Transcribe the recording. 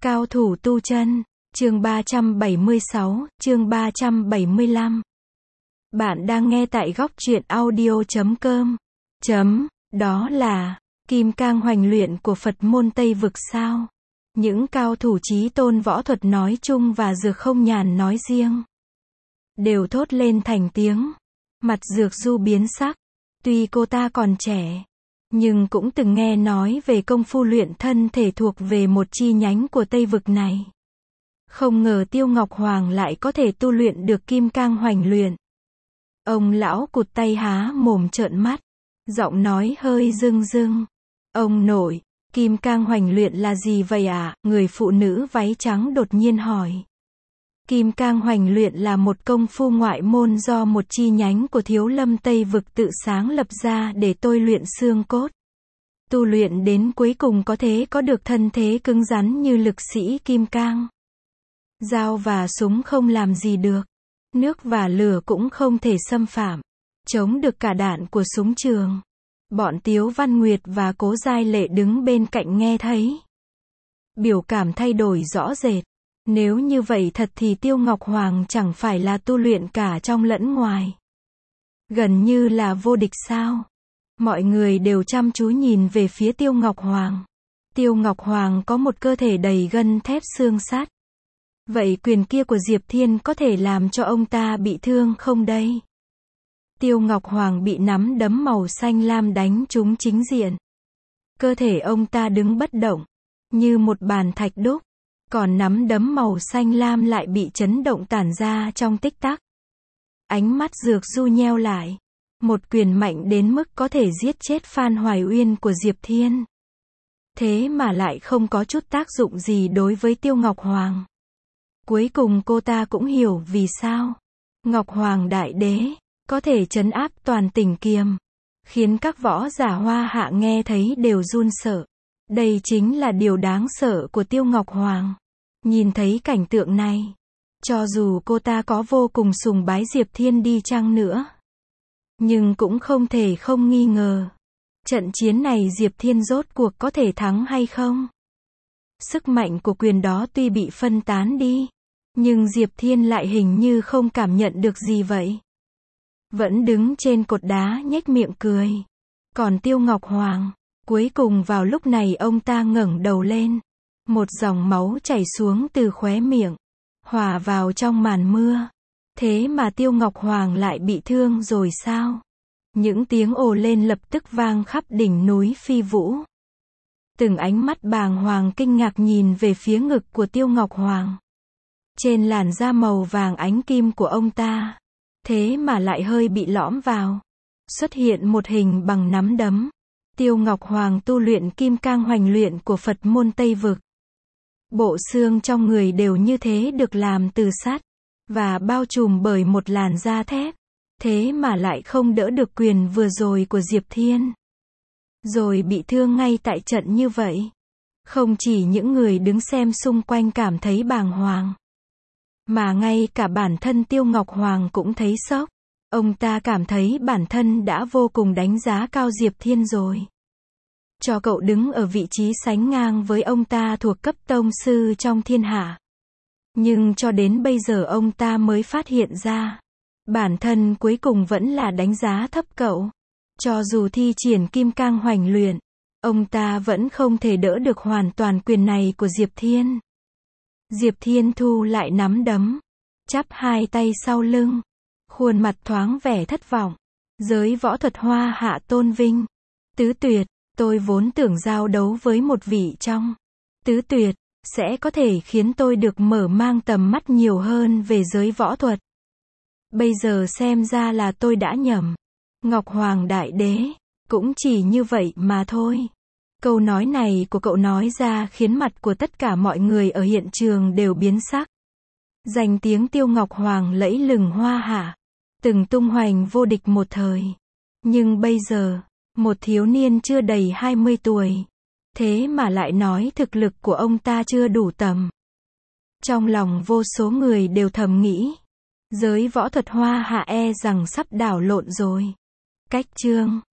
Cao thủ tu chân, chương 376, chương 375. Bạn đang nghe tại góc truyện audio.com. Đó là Kim Cang Hoành luyện của Phật môn Tây Vực sao? Những cao thủ chí tôn võ thuật nói chung và Dược Không Nhàn nói riêng đều thốt lên thành tiếng. Mặt Dược Du biến sắc. Tuy cô ta còn trẻ, nhưng cũng từng nghe nói về công phu luyện thân thể thuộc về một chi nhánh của Tây Vực này. Không ngờ Tiêu Ngọc Hoàng lại có thể tu luyện được Kim Cang Hoành luyện. Ông lão cụt tay há mồm trợn mắt, giọng nói hơi rưng rưng. Ông nội, Kim Cang Hoành luyện là gì vậy ạ? Người phụ nữ váy trắng đột nhiên hỏi. Kim Cang Hoành luyện là một công phu ngoại môn do một chi nhánh của Thiếu Lâm Tây Vực tự sáng lập ra để tôi luyện xương cốt. Tu luyện đến cuối cùng có thể có được thân thế cứng rắn như lực sĩ Kim Cang. Dao và súng không làm gì được. Nước và lửa cũng không thể xâm phạm. Chống được cả đạn của súng trường. Bọn Tiếu Văn Nguyệt và Cố Giai Lệ đứng bên cạnh nghe thấy. Biểu cảm thay đổi rõ rệt. Nếu như vậy thật thì Tiêu Ngọc Hoàng chẳng phải là tu luyện cả trong lẫn ngoài. Gần như là vô địch sao? Mọi người đều chăm chú nhìn về phía Tiêu Ngọc Hoàng. Tiêu Ngọc Hoàng có một cơ thể đầy gân thép xương sắt. Vậy quyền kia của Diệp Thiên có thể làm cho ông ta bị thương không đây? Tiêu Ngọc Hoàng bị nắm đấm màu xanh lam đánh trúng chính diện. Cơ thể ông ta đứng bất động, như một bàn thạch đúc. Còn nắm đấm màu xanh lam lại bị chấn động tản ra trong tích tắc. Ánh mắt Dược Du nheo lại. Một quyền mạnh đến mức có thể giết chết Phan Hoài Uyên của Diệp Thiên. Thế mà lại không có chút tác dụng gì đối với Tiêu Ngọc Hoàng. Cuối cùng cô ta cũng hiểu vì sao Ngọc Hoàng Đại Đế có thể trấn áp toàn tỉnh Kiềm, khiến các võ giả Hoa Hạ nghe thấy đều run sợ. Đây chính là điều đáng sợ của Tiêu Ngọc Hoàng. Nhìn thấy cảnh tượng này, cho dù cô ta có vô cùng sùng bái Diệp Thiên đi chăng nữa, nhưng cũng không thể không nghi ngờ. Trận chiến này Diệp Thiên rốt cuộc có thể thắng hay không? Sức mạnh của quyền đó tuy bị phân tán đi, nhưng Diệp Thiên lại hình như không cảm nhận được gì vậy. Vẫn đứng trên cột đá nhếch miệng cười. Còn Tiêu Ngọc Hoàng, cuối cùng vào lúc này ông ta ngẩng đầu lên. Một dòng máu chảy xuống từ khóe miệng, hòa vào trong màn mưa. Thế mà Tiêu Ngọc Hoàng lại bị thương rồi sao? Những tiếng ồ lên lập tức vang khắp đỉnh núi Phi Vũ. Từng ánh mắt bàng hoàng kinh ngạc nhìn về phía ngực của Tiêu Ngọc Hoàng. Trên làn da màu vàng ánh kim của ông ta, thế mà lại hơi bị lõm vào. Xuất hiện một hình bằng nắm đấm. Tiêu Ngọc Hoàng tu luyện Kim Cang Hoành luyện của Phật môn Tây Vực. Bộ xương trong người đều như thế được làm từ sắt, và bao trùm bởi một làn da thép. Thế mà lại không đỡ được quyền vừa rồi của Diệp Thiên. Rồi bị thương ngay tại trận như vậy. Không chỉ những người đứng xem xung quanh cảm thấy bàng hoàng, mà ngay cả bản thân Tiêu Ngọc Hoàng cũng thấy sốc. Ông ta cảm thấy bản thân đã vô cùng đánh giá cao Diệp Thiên rồi. Cho cậu đứng ở vị trí sánh ngang với ông ta thuộc cấp tông sư trong thiên hạ. Nhưng cho đến bây giờ ông ta mới phát hiện ra, bản thân cuối cùng vẫn là đánh giá thấp cậu. Cho dù thi triển Kim Cang Hoành luyện, ông ta vẫn không thể đỡ được hoàn toàn quyền này của Diệp Thiên. Diệp Thiên thu lại nắm đấm, chắp hai tay sau lưng, khuôn mặt thoáng vẻ thất vọng. Giới võ thuật Hoa Hạ tôn vinh Tứ Tuyệt, tôi vốn tưởng giao đấu với một vị trong Tứ Tuyệt sẽ có thể khiến tôi được mở mang tầm mắt nhiều hơn về giới võ thuật. Bây giờ xem ra là tôi đã nhầm. Ngọc Hoàng Đại Đế cũng chỉ như vậy mà thôi. Câu nói này của cậu nói ra khiến mặt của tất cả mọi người ở hiện trường đều biến sắc. Danh tiếng Tiêu Ngọc Hoàng lẫy lừng Hoa Hạ, từng tung hoành vô địch một thời. Nhưng bây giờ, một thiếu niên chưa đầy 20 tuổi, thế mà lại nói thực lực của ông ta chưa đủ tầm. Trong lòng vô số người đều thầm nghĩ, giới võ thuật Hoa Hạ e rằng sắp đảo lộn rồi. Cách chương